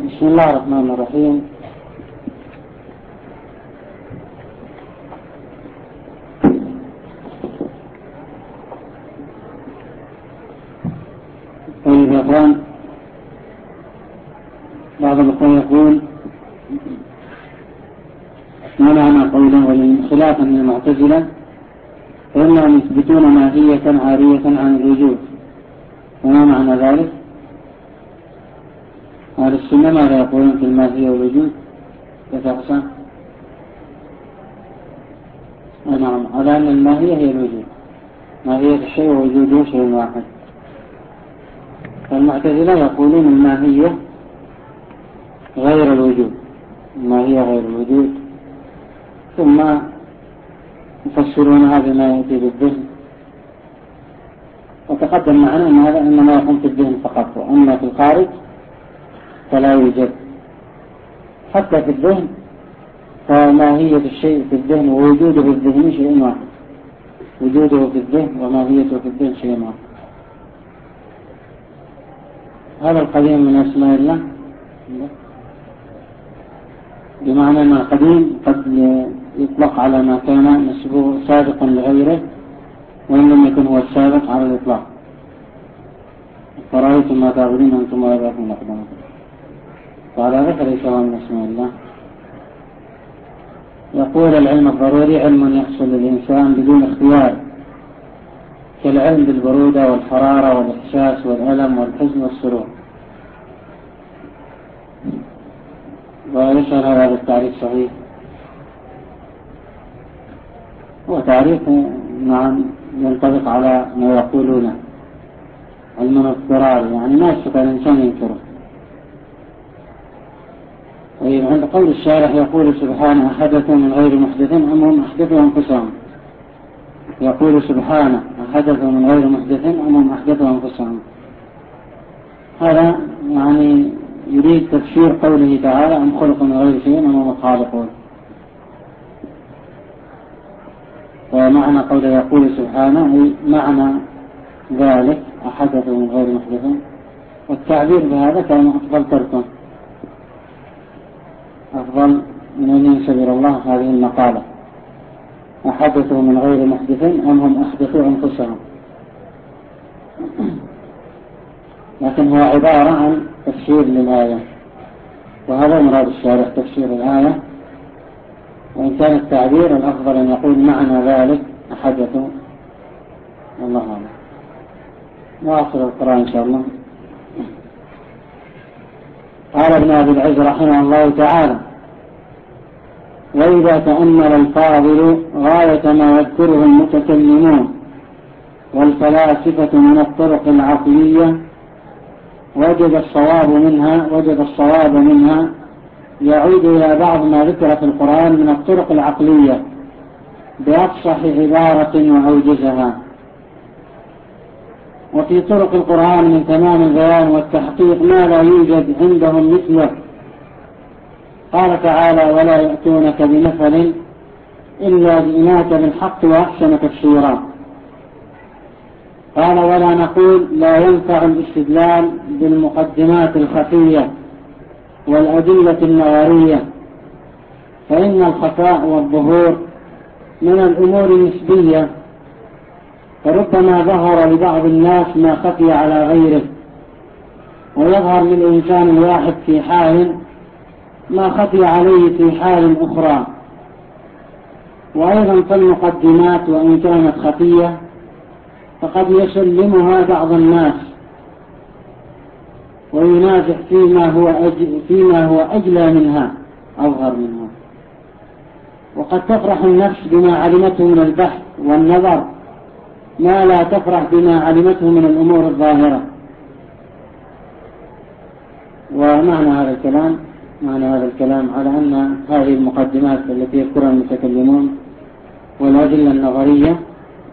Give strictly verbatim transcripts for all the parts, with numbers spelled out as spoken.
بسم الله الرحمن الرحيم. طيب يا اخوان، بعض الاخوان يقول ما معنى قوله خلافا للمعتزلة فإنهم يثبتون ماهية عارية عن الوجود، وما معنى ذلك؟ أهل السنة ماذا يقولون في الماهية والوجود؟ يتحسن نعم، على أن الماهية هي الوجود، ماهية الشيء ووجوده شيء واحد. فالمعتزلة يقولون الماهية غير الوجود، الماهية غير الوجود، ثم يفسرونها بما يأتي بالذهن. وتقدم معنا أن هذا إنما يكون في الذهن فقط، وأما في الخارج فلا يوجد. حتى في الذهن فماهية الشيء في الذهن ووجوده في الذهن شيء واحد، وجوده في الذهن وماهيته في الذهن شيء واحد. هذا القديم من أسماء الله، بمعنى أن القديم قد يطلق على ما كان نسبه سابقا لغيره وإن لم يكن هو السابق على الإطلاق. فرأيتم ما تعبدون أنتم وآباؤكم أقدامكم، وعلى ذلك ليس هو من أسماء الله. يقول العلم الضروري علم يحصل للإنسان بدون اختيار، كالعلم بالبرودة والحرارة والإحساس والألم والحزن والسرور. ويسأل هذا التعريف صحيح؟ هو تعريف نعم ينطبق على ما يقولونه، علم اضطراري يعني ما يستطيع الإنسان ينكره. طيب، عند قول الشارح يقول سبحانه أحدثوا من غير محدث أم هم أحدثوا أنفسهم. يقول سبحانه أحدثوا من غير محدث أم هم أحدثوا أنفسهم. هذا يعني يريد تفسير قوله تعالى أم خلقوا من غير شيء أم هم الخالقون. ومعنى قوله يقول سبحانه أي معنى ذلك أحدثوا من غير محدث، والتعبير بهذا كان أفضل تركه، أفضل من أن ينسب إلى الله هذه المقالة أحدثوا من غير محدث أم هم أحدثوا أنفسهم. لكن هو عبارة عن تفسير للآية، وهذا مراد الشارح تفسير الآية، وإن كان التعبير الأفضل أن يقول معنى ذلك أحدثوا. الله أعلم. نواصل القراءة إن شاء الله. قال ابن أبي العز رحمه الله تعالى: وإذا تأمل الفاضل غاية ما يذكره المتكلمون والفلاسفة من الطرق العقلية وجد الصواب منها وجد الصواب منها يعود إلى بعض ما ذكر في القرآن من الطرق العقلية بأفصح عبارة وأوجزها. وفي طرق القرآن من تمام البيان والتحقيق ما لا يوجد عندهم مثله. قال تعالى: ولا يأتونك بمثل إلا جئناك بالحق وأحسن تفسيرا. قال: ولا نقول لا ينفع الاستدلال بالمقدمات الخفية والأدلة النظرية، فإن الخفاء والظهور من الأمور النسبية، فربما ظهر لبعض الناس ما خفي على غيره، ويظهر للإنسان الواحد في حال ما خفي عليه في حال أخرى. وأيضا فالمقدمات وإن كانت خفية فقد يسلمها بعض الناس وينازع فيما هو أجل فيما هو أجلى منها أظهر منها. وقد تفرح النفس بما علمته من البحث والنظر ما لا تفرح بما علمته من الأمور الظاهرة. ومعنى هذا الكلام معنى هذا الكلام على أن هذه المقدمات التي يذكرها المتكلمون والأدلة النظرية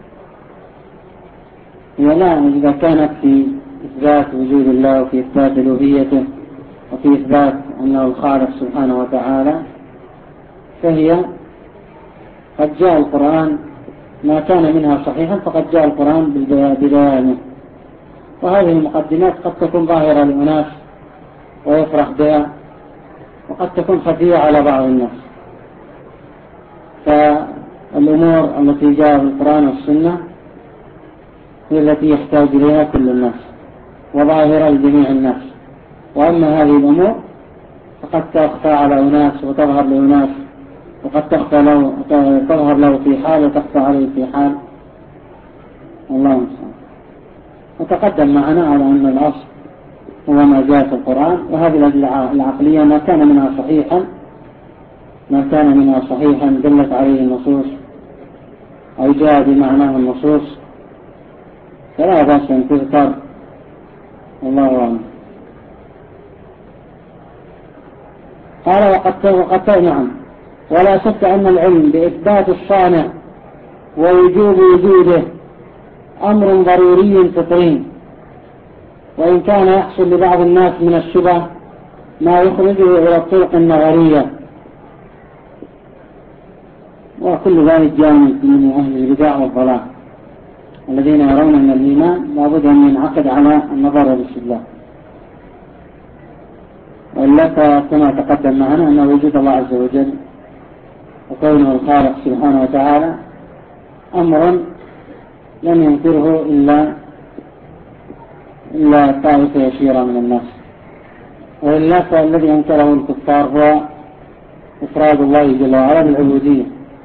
هي لا إذا كانت في إثبات وجود الله وفي إثبات ألوهيته وفي إثبات أنه الخالق سبحانه وتعالى، فهي قد جاء القرآن ما كان منها صحيحا فقد جاء القرآن ببيانه. وهذه المقدمات قد تكون ظاهرة لأناس ويفرح بها وقد تكون خفية على بعض الناس. فالأمور التي جاء في القرآن والسنة هي التي يحتاج إليها كل الناس وظاهرة لجميع الناس، وأما هذه الأمور فقد تخفى على أناس وتظهر لأناس، وقد تخفى له تظهر له في حال وتخفى عليه في حال، الله المستعان. وتقدم معنا على أن الأصل هو ما جاء في القرآن، وهذه الأدلة العقلية ما كان منها صحيحا ما كان منها صحيحا دلت عليه النصوص أو جاء بمعناه النصوص فلا بأس أن تذكر، الله أعلم. قال وقد وقد نعم، ولا شك أن العلم بإثبات الصانع ووجوب وجوده أمر ضروري فطري، وإن كان يحصل لبعض الناس من الشبه ما يخرجه إلى الطرق النظرية، وكل ذلك جاء من أهل البدع والضلال الذين يرون أن الإيمان لابد أن ينعقد على النظر والاستدلال. وإلا كما تقدم معنا أن وجود الله عز وجل وكونه الخالق سبحانه وتعالى أمر لم ينكره إلا إلا طائفة يسيرة من الناس، وإلا فالذي أنكره الكفار هو إفراد الله جل وعلا بالعبودية.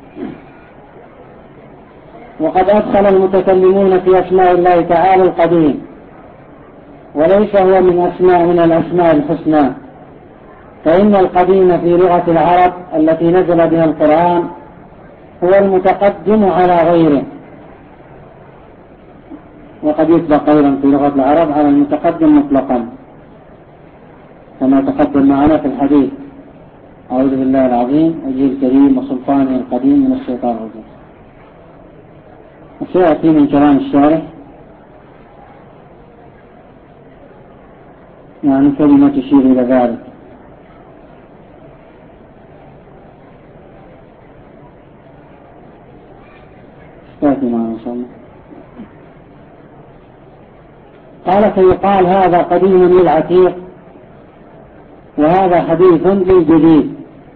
وقد أدخل المتكلمون في أسماء الله تعالى القديم، وليس هو من أسماء من الأسماء الحسنى، فإن القديم في لغة العرب التي نزل بها القرآن هو المتقدم على غيره، وقد يطلق أيضا في لغة العرب على المتقدم مطلقا كما تقدم معنا في الحديث: أعوذ بالله العظيم وجهه الكريم وسلطانه القديم من الشيطان الرجيم. وسيأتي من كلام الشارح يعني كلمة تشير إلى ذلك. سيأتي معنا إن شاء الله. قال فيقال هذا قديم للعتيق، وهذا حديث للجديد،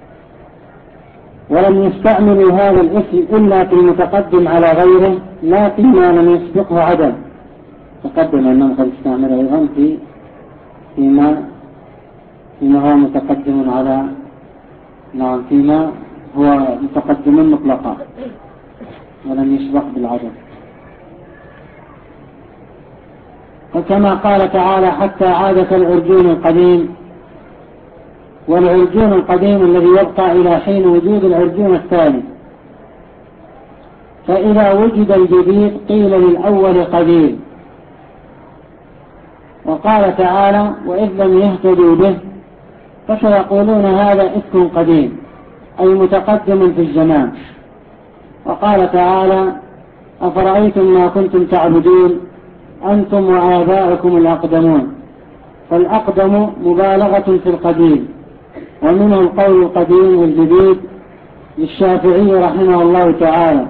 ولم يستعملوا هذا الاسم إلا في المتقدم على غيره لا فيما لم يسبقه عدم. تقدم أنهم قد استعملوا أيضا في فيما فيما هو متقدم على نعم فيما هو متقدم مطلقا ولم يسبق بالعدم. وكما قال تعالى: حتى عاد كالعرجون القديم. والعرجون القديم الذي يبقى إلى حين وجود العرجون الثاني، فإذا وجد الجديد قيل للأول قديم. وقال تعالى: وإذ لم يهتدوا به فسيقولون هذا إفك قديم، أي متقدم في الزمان. وقال تعالى: أفرأيتم ما كنتم تعبدون أنتم وآباؤكم الأقدمون. فالأقدم مبالغة في القديم، ومنه القول القديم والجديد للشافعي رحمه الله تعالى.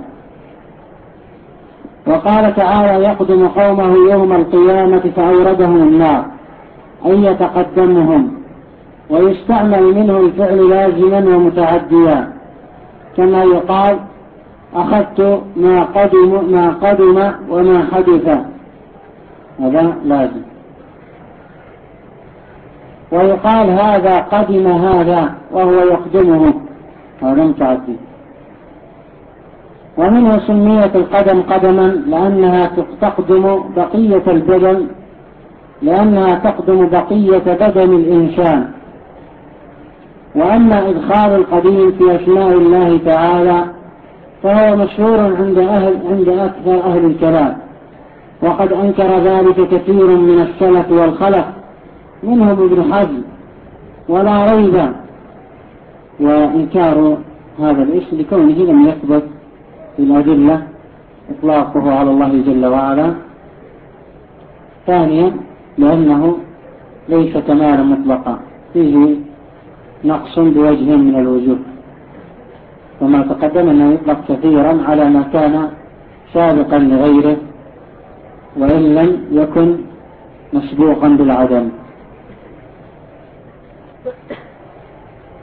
وقال تعالى: يقدم قومه يوم القيامة فأوردهم النار، أي يتقدمهم. ويستعمل منه الفعل لازما ومتعديا، كما يقال: أخذت ما قدم, ما قدم وما حدث، هذا لازم. ويقال هذا قدم هذا وهو يقدمه، هذا متعدي. ومنه سميت القدم قدما لأنها تقدم بقية البدن لأنها تقدم بقية بدن الإنسان. وأما إدخال القديم في أسماء الله تعالى فهو مشهور عند أهل عند أكثر أهل الكلام، وقد أنكر ذلك كثير من السلف والخلف منهم ابن حزم، ولا ريب وإنكار هذا الاسم لكونه لم يثبت في الأدلة إطلاقه على الله جل وعلا. ثانيا لأنه ليس كمالا مطلقا، فيه نقص بوجه من الوجوه، وما تقدم أنه يطلق كثيرا على ما كان سابقا لغيره وإن لم يكن مسبوقا بالعدم.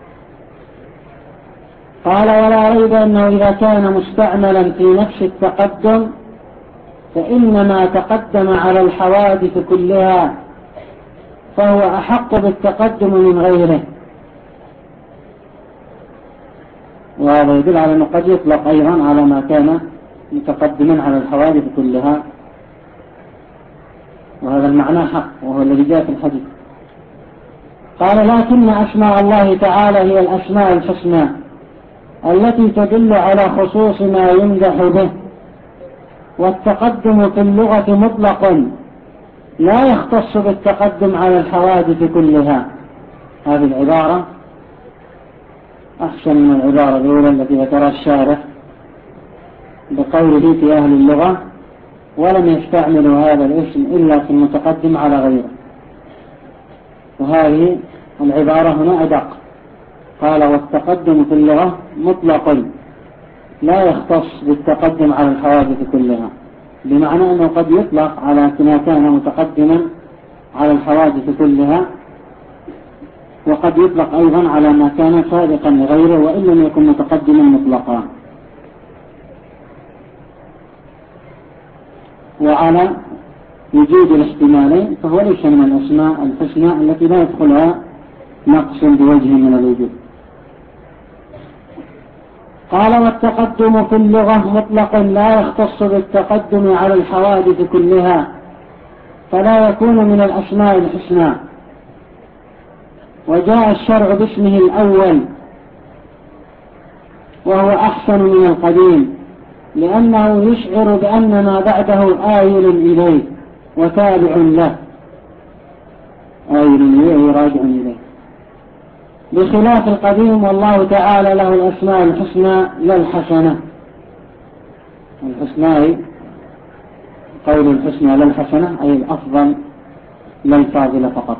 قال ولا ريب أنه إذا كان مستعملا في نفس التقدم فإنما تقدم على الحوادث كلها فهو أحق بالتقدم من غيره. وهذا يدل على أنه قد يطلق أيضا على ما كان متقدما على الحوادث كلها، وهذا المعنى حق وهو الذي جاء في الحديث. قال لكن أسماء الله تعالى هي الأسماء الحسنى التي تدل على خصوص ما يمدح به، والتقدم في اللغة مطلق لا يختص بالتقدم على الحوادث كلها. هذه العبارة أحسن من العبارة الأولى التي ذكرها الشارح بقوله في أهل اللغة ولم يستعملوا هذا الاسم إلا في المتقدم على غيره، وهذه العبارة هنا أدق. قال والتقدم في اللغة مطلق لا يختص بالتقدم على الحوادث كلها، بمعنى أنه قد يطلق على ما كان متقدما على الحوادث كلها، وقد يطلق أيضا على ما كان سابقا لغيره وإن لم يكن متقدما مطلقا. وعلى وجود الاحتمالين فهو ليس من الأسماء الحسنى التي لا يدخلها نقص بوجه من الوجود. قال والتقدم في اللغة مطلق لا يختص بالتقدم على الحوادث كلها، فلا يكون من الأسماء الحسنى. وجاء الشرع باسمه الأول وهو أحسن من القديم، لأنه يشعر بأن ما بعده آيل إليه وتابع له، آيل إليه راجع إليه، بخلاف القديم والله تعالى له الأسماء الحسنى لا الحسنة. الحسنى قول الحسنى لا الحسنة أي الأفضل لا الفاضل فقط.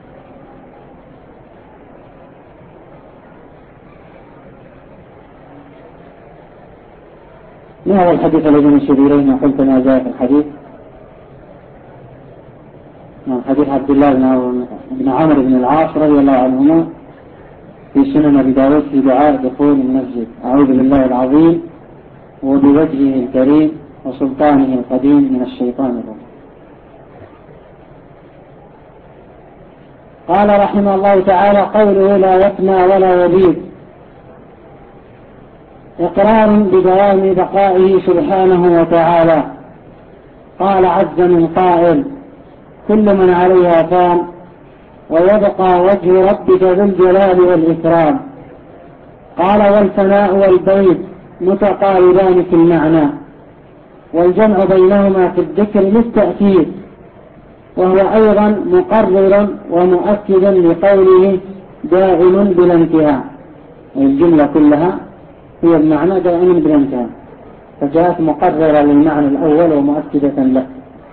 ما هو الحديث الذي نشير إليه ما قلت ما جاء في الحديث؟ حديث عبد الله بن عمرو بن العاص رضي الله عنهما في سنن أبي داود في دعاء دخول المسجد: أعوذ بالله العظيم وبوجهه الكريم وسلطانه القديم من الشيطان الرجيم. قال رحمه الله تعالى: قوله لا يفنى ولا يبيد إقرار بدوام بقائه سبحانه وتعالى. قال عز من قائل: كل من عليها فان ويبقى وجه ربك ذو الجلال والإكرام. قال والفناء والبيد متقاربان في المعنى، والجمع بينهما في الذكر للتأكيد، وهو أيضا مقرر ومؤكد لقوله دائم بلا انتهاء. الجملة كلها هي المعنى دائم بلا انتهاء، فجاءت مقررة للمعنى الأول ومؤكدة له.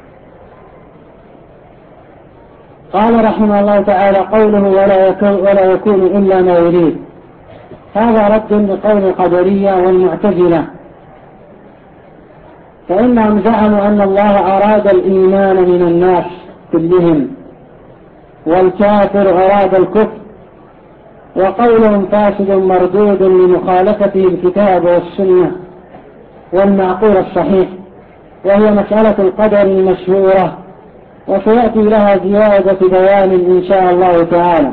قال رحمه الله تعالى: قوله ولا يكون, ولا يكون إلا ما يريد، هذا رد لقول القدرية والمعتزلة، فإنهم زعموا أن الله أراد الإيمان من الناس كلهم والكافر أراد الكفر، وقولهم فاسد مردود لمخالفته الكتاب والسنة والمعقول الصحيح، وهي مسألة القدر المشهورة، وسيأتي لها زيادة بيان إن شاء الله تعالى،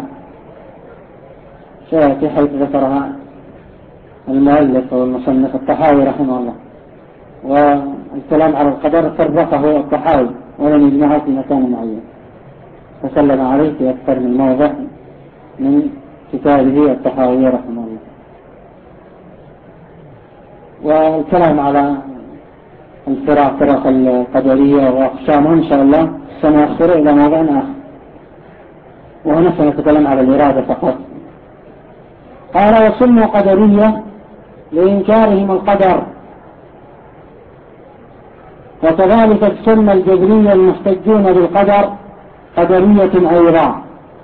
سيأتي حيث ذكرها المؤلف والمصنف الطحاوي رحمه الله. والكلام على القدر فرقه الطحاوي ولم يجمعه في مكان معين، فسلم عليه في أكثر من موضع من كتابه الطحاوي رحمه الله. والكلام على الفرق فرق القدرية وأقسامها إن شاء الله سنأخر إلى موضع آخر، وهنا سنتكلم على الإرادة فقط. قال: وسموا قدرية لإنكارهم القدر، وكذلك سمى الجبرية المحتجون بالقدر قدرية أيضا،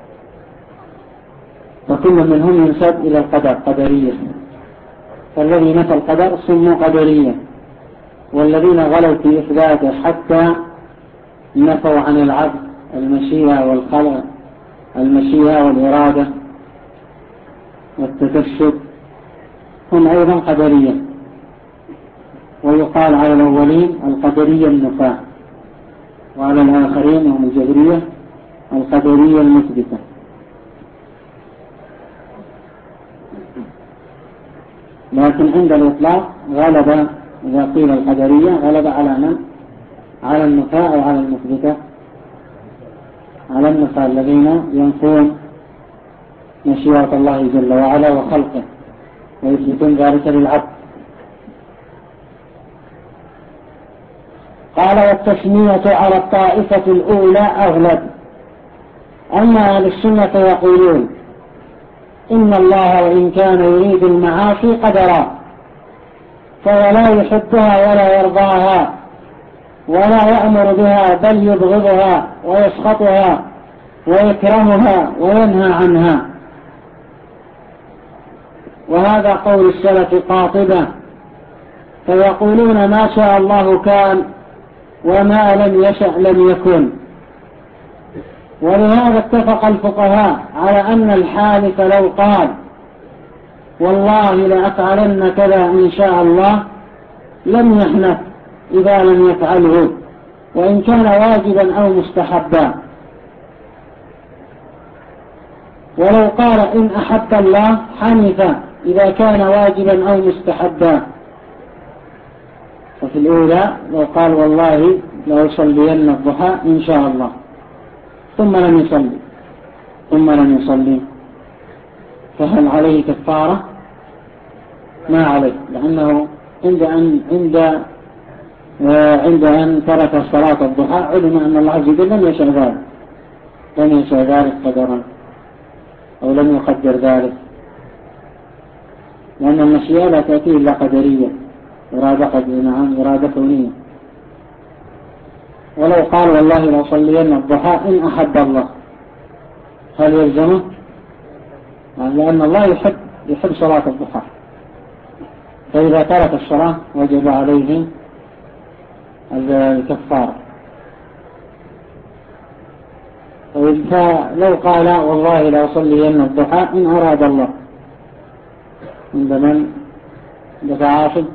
وكل منهم ينسب إلى القدر قدرية، فالذي نفى القدر سموا قدرية، والذين غلوا في إثباته حتى نفوا عن العبد المشيئة والخلق المشيئة والإرادة والتكشف هم أيضا قدرية، ويقال على الأولين القدرية النفاة، وعلى الآخرين هم الجبرية القدرية المثبتة. لكن عند الإطلاق غلب، إذا قيل القدرية غلب على من؟ على النفاة أو على المثبتة؟ على النفاة الذين ينفون مشيئة الله جل وعلا وخلقه ويثبتون ذلك للعبد. قال: والتسمية على الطائفة الأولى أغلب. أما أهل السنة يقولون إن الله وإن كان يريد المعاصي قدرا، فهو لا يحبها ولا يرضاها ولا يأمر بها، بل يبغضها ويسخطها ويكرهها وينهى عنها. وهذا قول السلف قاطبة، فيقولون ما شاء الله كان وما لم يشأ لم يكن. ولهذا اتفق الفقهاء على أن الحالف لو قال والله لأفعلن كذا إن شاء الله لم يحنث إذا لم يفعله، وإن كان واجبا أو مستحبا. ولو قال إن أحب الله حنث إذا كان واجبا أو مستحبا. ففي الأولى لو قال والله لأصلين الضحى إن شاء الله ثم لم يصلي ثم لم يصلي فهل عليه كفارة؟ ما عليه، لأنه عند أن عند عند أن ترك صلاة الضحى علم أن الله عز وجل لم يشاء ذلك لم يشاء ذلك قدرا أو لم يقدر ذلك، لأن المشيئة لا تأتي إلا قدرية، إرادة قدرية، نعم إرادة كونية. ولو قال والله لأصلين الضحى إن أحب الله هل يلزمه؟ لأن الله يحب يحب صلاة الضحى، فإذا ترك الصلاة وجب عليه الكفارة. فلو قال والله لأصلين الضحى إن أراد الله، عند من؟ عند عاصب.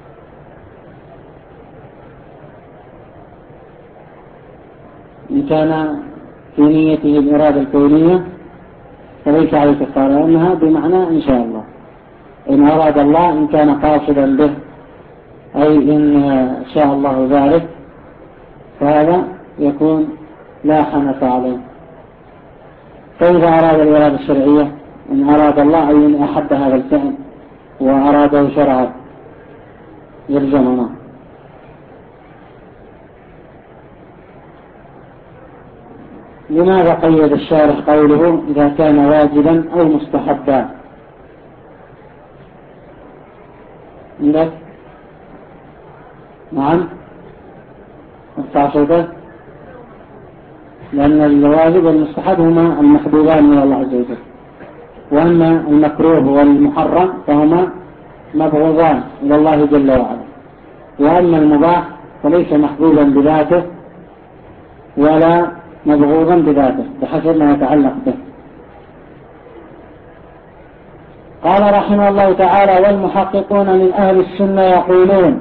إن كان في نيته الإرادة الكونية فليس عليه كفارة، لأنها بمعنى إن شاء الله. إن أراد الله إن كان قاصدا به أي إن شاء الله ذلك فهذا يكون لا حنث عليه. فإذا أراد الإرادة الشرعية إن أراد الله أي إن أحب هذا الفعل وأراده شرعا يلزمنا. لماذا قيد الشارح قوله إذا كان واجبا أو مستحبا؟ عندك؟ نعم التعصيبات، لأن الواجب والمستحب هما المحبوبان من الله عز وجل، وأما المكروه والمحرم فهما مبغوضان إلى الله جل وعلا، وأما المباح فليس محبوبا بذاته ولا مبغوضا بذاته بحسب ما يتعلق به. قال رحمه الله تعالى: والمحققون من أهل السنة يقولون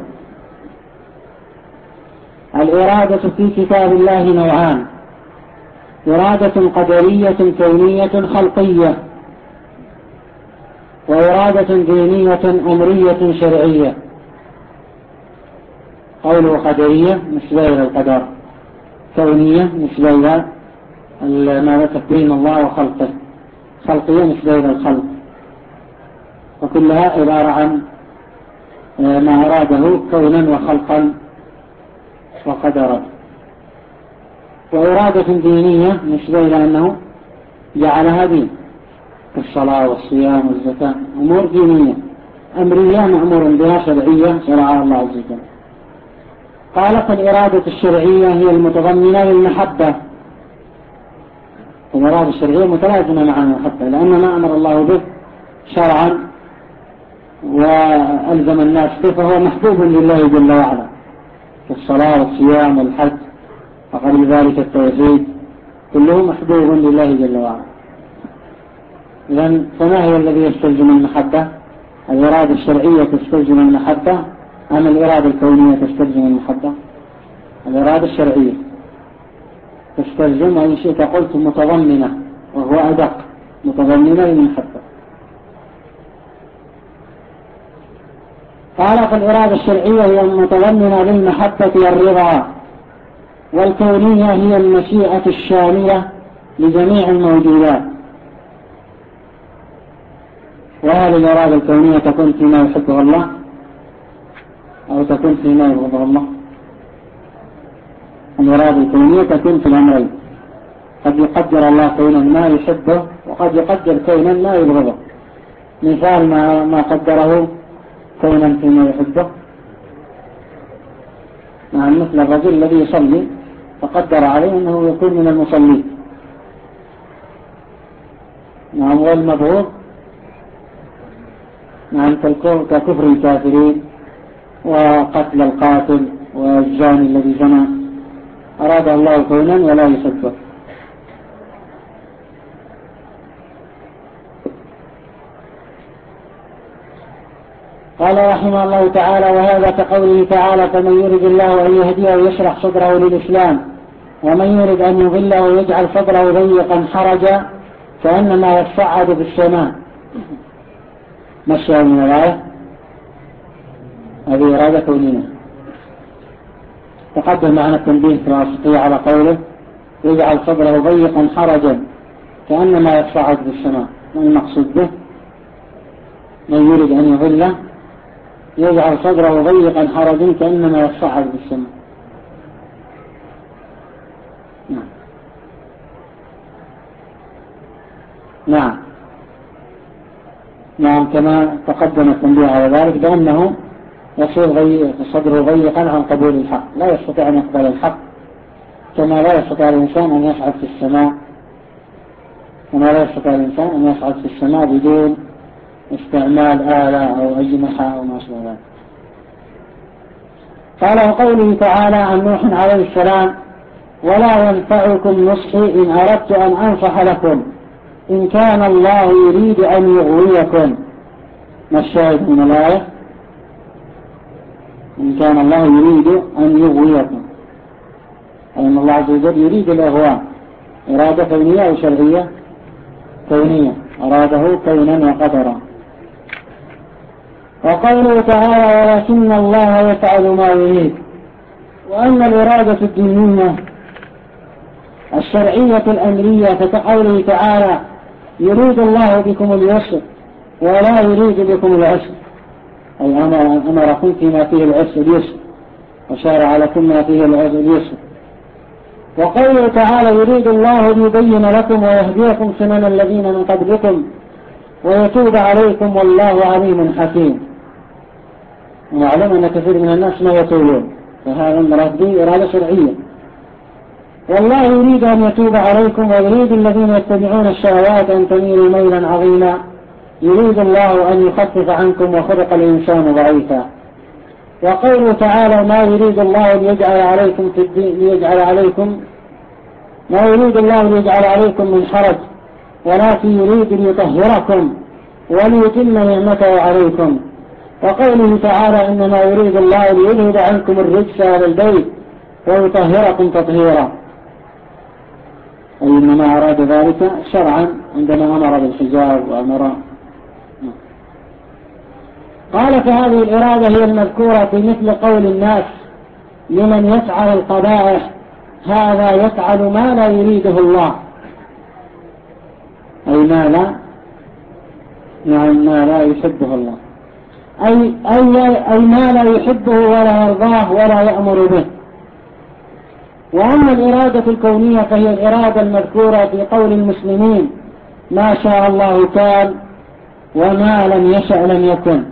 الإرادة في كتاب الله نوعان: إرادة قدرية كونية خلقية، وإرادة دينية أمرية شرعية. قوله قدرية نسبة إلى القدر، كونية نسبة إلى ما تكوين الله وخلقه، خلقية نسبة إلى الخلق، وكلها عبارة عن ما أراده كونا وخلقا وقدرا. وإرادة دينية نسبة إلى أنه جعلها دين، الصلاة والصيام والزكاة أمور دينية. أمرية مأمور بها، شرعية شرعها الله عز وجل. قال: فالإرادة الشرعية هي المتضمنة للمحبة. الإرادة الشرعية متلازمة مع المحبة، لأن ما أمر الله به شرعا وألزم الناس به فهو محبوب لله جل وعلا، كالصلاة والصيام والحج وقبل ذلك التوحيد، كله محبوب لله جل وعلا. إذن فما هو الذي يستلزم المحبة؟ الإرادة الشرعية تستلزم المحبة أم الإرادة الكونية تستلزم المحبة؟ الإرادة الشرعية تستلزم، وإن شئت قلت متضمنة، وهو أدق، متضمنة للمحبة. قال فالإرادة الشرعية هي المتضمنة للمحبة والرضا، والكونية هي المشيئة الشاملة لجميع الموجودات. وهل الإرادة الكونية تكون فيما يحبه الله أو تكون فيما يبغضه الله؟ الإرادة الكونية تكون في الأمرين، قد يقدر الله كونا ما يحبه وقد يقدر كونا ما يبغضه. مثال ما, ما قدره كونا فيما يحبه، نعم، مثل الرجل الذي يصلي فقدر عليه أنه يكون من المصلين، نعم، والمبغوض نعم ككفر الكافرين وقتل القاتل والزاني الذي زنى، أراد الله كونا ولا يحبه. قال رحمه الله تعالى: وهذا كقوله تعالى: فمن يرد الله أن يهديه يشرح صدره للإسلام، ومن يرد أن يضله ويجعل صدره ضيقا حرجا كأنما يصعد في السماء. ما الشاهد من الآية؟ هذه إرادة كونية. تقدم معنا التنبيه في الواسطية على قوله يجعل صدره ضيقا حرجا كأنما يصعد في السماء. ما المقصود به؟ من يرد أن يضله يجعل صدره ضيقا حرجا كأنما يصعد في السماء. نعم نعم نعم كما تقدم التنبيه على ذلك بأنه يصير صدره ضيقا عن قبول الحق، لا يستطيع أن يقبل الحق، كما لا يستطيع الإنسان أن يصعد في السماء كما لا يستطيع الإنسان أن يصعد في السماء بدون استعمال آلة أو أجنحة أو ما شابه ذلك. قال وقوله تعالى عن نوح عليه السلام: ولا ينفعكم نصحي إن أردت أن أنصح لكم إن كان الله يريد أن يغويكم. ما الشاهد من الآية؟ إن كان الله يريد أن يغويكم، أي أن الله عز وجل يريد الإغواء. إرادة كونية أو شرعية؟ كونية، أراده كونا وقدرا. وقوله تعالى: ولكن الله يفعل ما يريد. وأما الإرادة الدينية الشرعية الأمرية فكقوله تعالى: يريد الله بكم اليسر ولا يريد بكم العسر، أي أمركم فيما فيه العسر اليسر وشارع لكم ما فيه اليسر. وقوله تعالى: يريد الله أن يبين لكم ويهديكم سنن الذين من قبلكم ويتوب عليكم والله عليم حكيم. ونعلم أن كثير من الناس ما يتوبون، فهذا المراد به إرادة شرعية. والله يريد أن يتوب عليكم ويريد الذين يتبعون الشهوات أن تميلوا ميلا عظيما. يريد الله أن يخفف عنكم وخلق الإنسان ضعيفا. وقوله تعالى: ما يريد الله ليجعل عليكم في الدين ليجعل عليكم ما يريد الله ليجعل عليكم من حرج ولكن يريد ليطهركم وليتم نعمته عليكم. وقوله تعالى: إنما يريد الله ليذهب عنكم الرجس أهل البيت ويطهركم تطهيرا، أي إنما أراد ذلك شرعا عندما أمر بالحجاب وأمر. قال: فهذه الإرادة هي المذكورة في مثل قول الناس لمن يفعل القبائح: هذا يفعل ما لا يريده الله، أي ما لا يعني ما لا يحبه الله، أي, أي, أي ما لا يحبه ولا يرضاه ولا يأمر به. وأما الإرادة الكونية فهي الإرادة المذكورة في قول المسلمين: ما شاء الله كان وما لم يشأ لم يكن.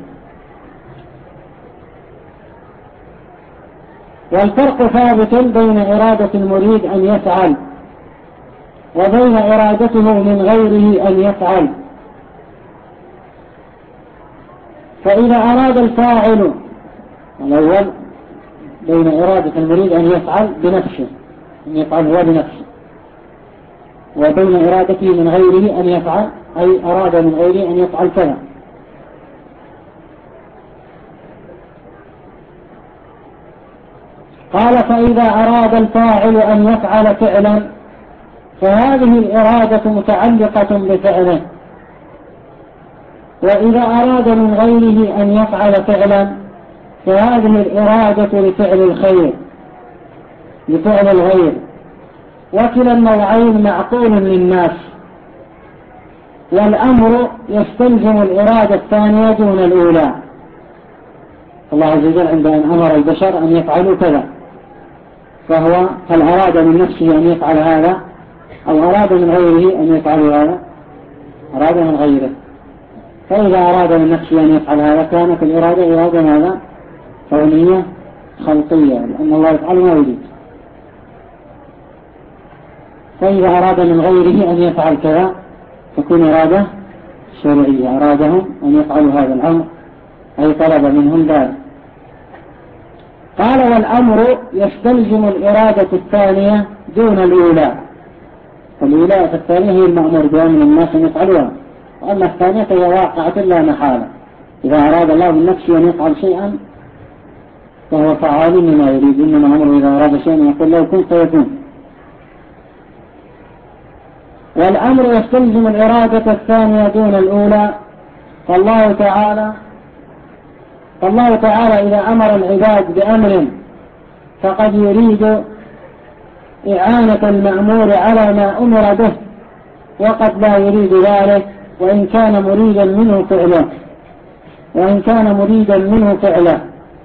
والفرق ثابت بين إرادة المريد أن يفعل وبين إرادته من غيره أن يفعل. فإذا أراد الفاعل الأول بين إرادة المريد أن يفعل بنفسه أن يفعل هو بنفسه، وبين إرادته من غيره أن يفعل أي أراد من غيره أن يفعل كذا. قال فإذا أراد الفاعل أن يفعل فعلا فهذه الإرادة متعلقة بفعله، وإذا أراد من غيره أن يفعل فعلا فهذه الإرادة لفعل الخير لفعل الغير، وكلا النوعين معقول للناس، والأمر يستلزم الإرادة الثانية دون الأولى. الله عز وجل عندما أمر البشر أن يفعلوا كذا فهو هل أراد من نفسه أن يفعل هذا أو أراد من غيره أن يفعل هذا؟ أراد من غيره. فإذا أراد من نفسه أن يفعل هذا كانت الإرادة إرادة ماذا؟ كونية خلقية، لأن الله يفعل ما يريد. فإذا أراد من غيره أن يفعل كذا تكون إرادة شرعية، أرادهم أن يفعلوا هذا الأمر أي طلب منهم ذلك. قال والأمر يستلزم الإرادة الثانية دون الأولى، فالأولى الثانية هي المأمور بها من الناس أن يفعلوها، وأما الثانية هي واقعة لا محالة. إذا أراد الله من نفسه أن يفعل شيئا فهو فعال لما يريد، إنما أمره إذا أراد شيئا يقول له كن فيكون. والأمر يستلزم الإرادة الثانية دون الأولى، فالله تعالى فالله تعالى إذا أمر العباد بأمر فقد يريد إعانة المأمور على ما أمر به، وقد لا يريد ذلك وإن كان مريدا منه فعله وإن كان مريدا منه فعله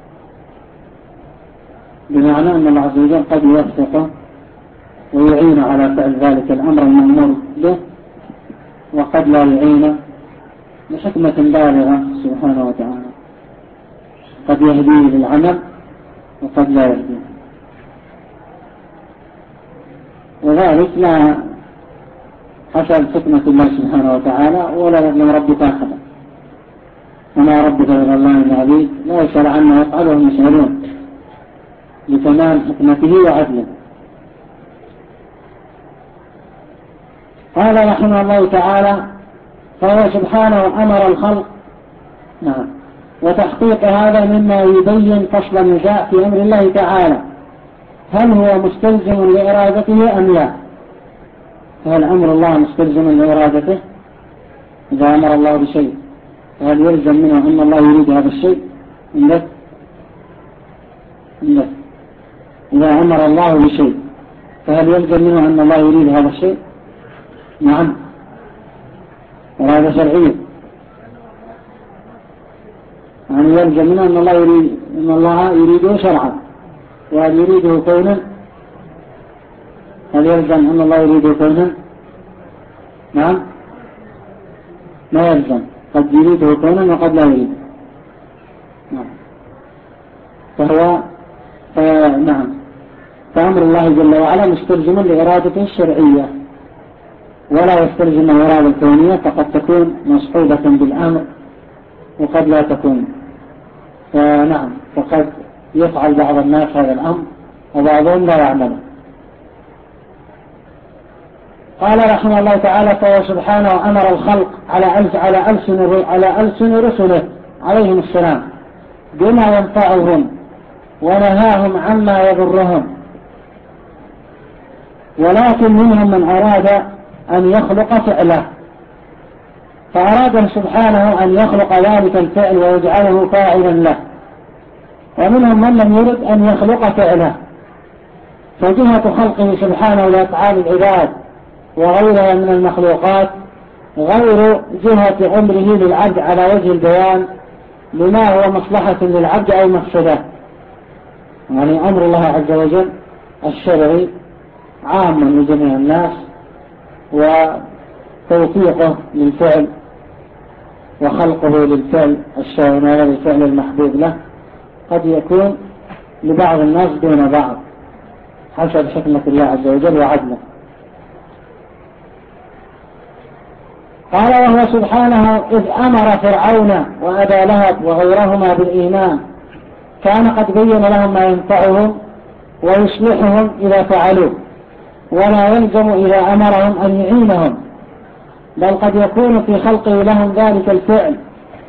بمعنى أن الله عز وجل قد يوفقه ويعين على فعل ذلك الأمر المأمور به، وقد لا يعين لحكمة بالغة سبحانه وتعالى، قد يهديه للعمل وقد لا يهديه، وذلك لا حسب حكمة الله سبحانه وتعالى ولا يظلم ربك أحدا، وما ربك بظلام للعبيد لا يسأل عما يفعل وهم يسألون لتمام حكمته وعدله. قال رحمه الله تعالى فهو سبحانه أمر الخلق. نعم. وتحقيق هذا مما يبين فصل النزاع في أمر الله تعالى، هل هو مستلزم لإرادته أم لا؟ فهل أمر الله مستلزم لإرادته؟ إذا أمر الله بشيء فهل يلزم منه أن الله يريد هذا الشيء؟ لا. لا. إذا أمر الله بشيء فهل يلزم منه أن الله يريد هذا الشيء؟ نعم، إرادة شرعية، يعني يلزم منه أن الله يريد أن الله يريده شرعا، وهل يريده كونا؟ هل يلزم أن الله يريده كونا؟ نعم، ما يلزم، قد يريده كونا وقد لا يريد. نعم. فهو ف... نعم فأمر الله جل وعلا مستلزم لإرادته الشرعية، ولا يستلزم الإرادة الكونية، فقد تكون مصحوبة بالأمر وقد لا تكون. فنعم، فقد يفعل بعض الناس هذا الأمر وبعضهم لا يعمله. قال رحمه الله تعالى فهو سبحانه أمر الخلق على ألس على ألسن على ألسن رسله عليهم السلام بما ينفعهم ونهاهم عما يضرهم، ولكن منهم من أراد أن يخلق فعله فأراد سبحانه أن يخلق ذلك الفعل ويجعله فاعلا له، ومنهم من لم يرد أن يخلق فعله، فجهة خلقه سبحانه لأفعال العباد وغيرها من المخلوقات غير جهة أمره للعبد على وجه البيان لما هو مصلحة للعبد أو مفسده. يعني أمر الله عز وجل الشرعي عاما لجميع الناس، وتوفيقه للفعل وخلقه للفعل الشرعي للفعل المحبوب له قد يكون لبعض الناس دون بعض حسب حكمة الله عز وجل وعدله. قال وهو سبحانه إذ أمر فرعون وأبا لهب وغيرهما بالإيمان كان قد بين لهم ما ينفعهم ويصلحهم إذا فعلوه، ولا يلزم إذا أمرهم أن يعينهم، بل قد يكون في خلقه لهم ذلك الفعل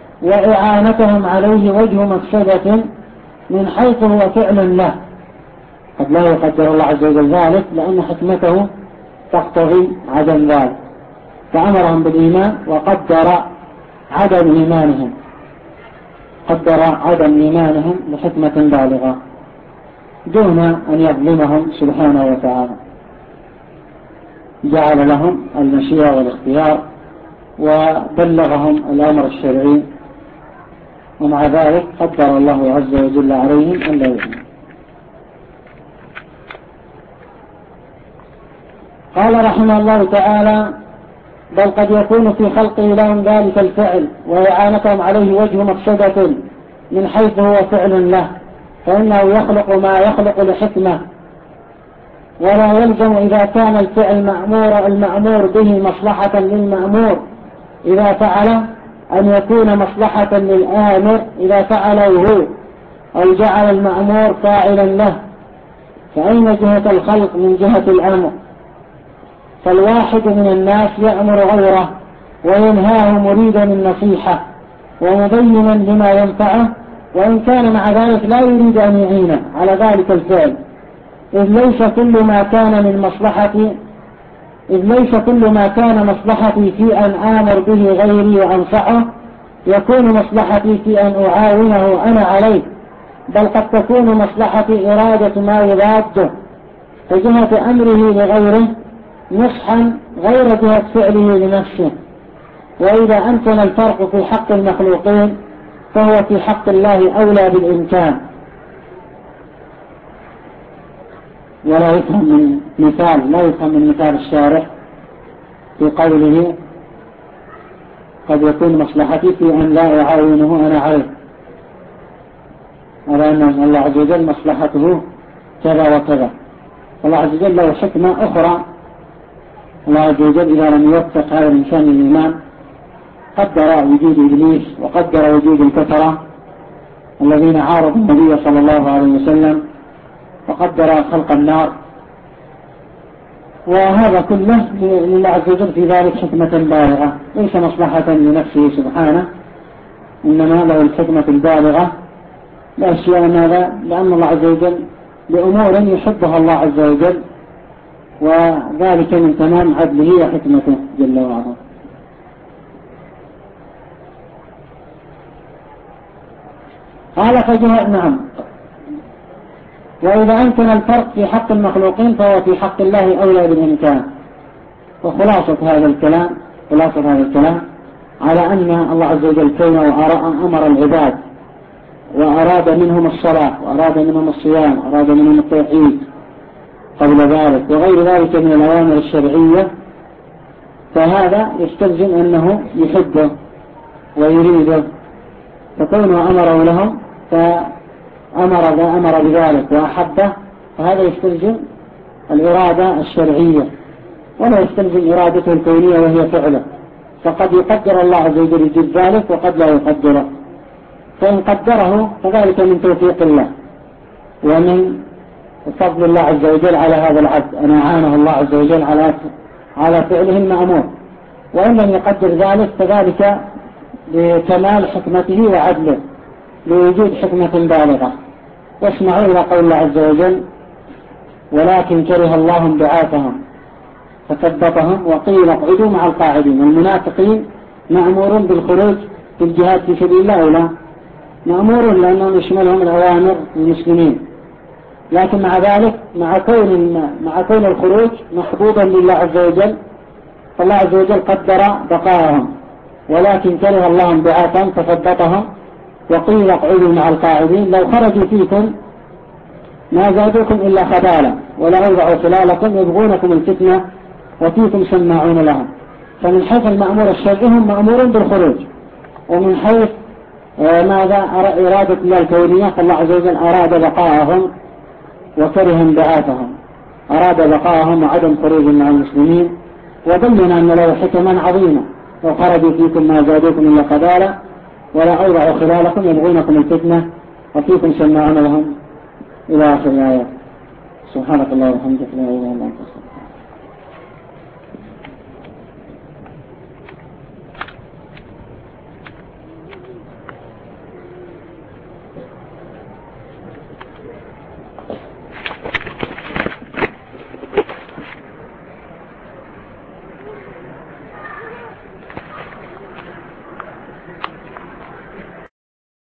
وإعانتهم عليه وجه مفسدة من حيث هو فعل له، قد لا يقدر الله عز وجل ذلك لأن حكمته تقتضي عدم ذلك، فأمرهم بالإيمان وقدر عدم إيمانهم قدر عدم إيمانهم لحكمة بالغة دون أن يظلمهم سبحانه وتعالى، جعل لهم المشيئة والاختيار وبلغهم الأمر الشرعي، ومع ذلك قدر الله عز وجل عليهم أن لا يؤمنوا. قال رحمه الله تعالى: بل قد يكون في خلقه لهم ذلك الفعل وإعانتهم عليه وجه مقصدة من حيث هو فعل له، فإنه يخلق ما يخلق لحكمة، ولا يلزم إذا كان الفعل مأمور المأمور به مصلحة للمأمور إذا فعل أن يكون مصلحة للآمر إذا فعله هو، أو جعل المأمور فاعلا له. فأين جهة الخلق من جهة الأمر؟ فالواحد من الناس يأمر غيره وينهاه مريدا النصيحة ومبينا لما ينفعه، وإن كان مع ذلك لا يريد أن يعينه على ذلك الفعل، إذ ليس كل ما كان من مصلحتي إذ ليس كل ما كان مصلحتي في أن آمر به غيري وأنصحه يكون مصلحتي في أن أعاونه أنا عليه، بل قد تكون مصلحتي إرادة ما يضاده، فجهة أمره لغيره نصحا غير جهة فعله لنفسه. وإذا أمكن الفرق في حق المخلوقين فهو في حق الله أولى بالإمكان. ولا يفهم من مثال لا يفهم من مثال الشارح في قوله قد يكون مصلحتي في أن لا أعاونه أنا عليه، على أن الله عز وجل مصلحته كذا وكذا. الله عز وجل له حكمة أخرى. الله عز وجل إذا لم يوفق هذا الإنسان للإيمان قدر وجود إبليس وقدر وجود الكفرة الذين عارضوا النبي صلى الله عليه وسلم، وقدر خلق النار، وهذا كله لله عز وجل في ذلك حكمة بالغة ليس مصلحة لنفسه سبحانه، إنما له الحكمة البالغة لأشياء ماذا؟ لأن الله عز وجل لأمور يحبها الله عز وجل، وذلك من تمام عدله وحكمته جل وعلا. قال فجهة نعم. وإذا أمكن الفرق في حق المخلوقين فهو في حق الله أولى بالإمكان. وخلاصة هذا الكلام خلاصة هذا الكلام على أن الله عز وجل كونه أمر العباد وأراد منهم الصلاة وأراد منهم الصيام وأراد منهم التوحيد قبل ذلك وغير ذلك من الأوامر الشرعية، فهذا يستلزم أنه يحبه ويريده، فكونه أمره لهم فأمر أمر بذلك وأحبه، فهذا يستلزم الإرادة الشرعية ولا يستلزم إرادته الكونية وهي فعله. فقد يقدر الله عز وجل يجد ذلك وقد لا يقدره، فإن قدره فذلك من توفيق الله ومن فضل الله عز وجل على هذا العبد أن أعانه الله عز وجل على على فعله المأمور، وإن لم يقدر ذلك فذلك لكمال حكمته وعدله لوجود حكمة بالغة. واسمعوا إلى قول الله عز وجل: ولكن كره الله انبعاثهم فثبتهم وقيل اقعدوا مع القاعدين. المنافقين مأمورون بالخروج في الجهاد في سبيل الله أو لا؟ مأمورون لأنهم يشملهم الأوامر المسلمين، لكن مع ذلك مع كون مع كون الخروج محبوبا لله عز وجل فالله عز وجل قدر بقاءهم، ولكن كره الله انبعاثهم فثبتهم وقيل اقعدوا مع القاعدين. لو خرجوا فيكم ما زادوكم إلا خبالا ولأوضعوا خلالكم يبغونكم الفتنة وفيكم سماعون لهم. فمن حيث المأمور الشرعي هم مأمورون بالخروج، ومن حيث ماذا إرادة الله الكونية فالله عز وجل أراد بقاءهم وكره انبعاثهم، أراد بقاءهم وعدم خروج مع المسلمين، وبين أن له حكما عظيمة: لو خرجوا فيكم ما زادوكم إلا خبالا ولا أوضعوا خلالكم يبغونكم الفتنة وفيكم سماعون لهم إلى آخر الآيات. سبحانك الله وبحمدك لا إله إلا أنت.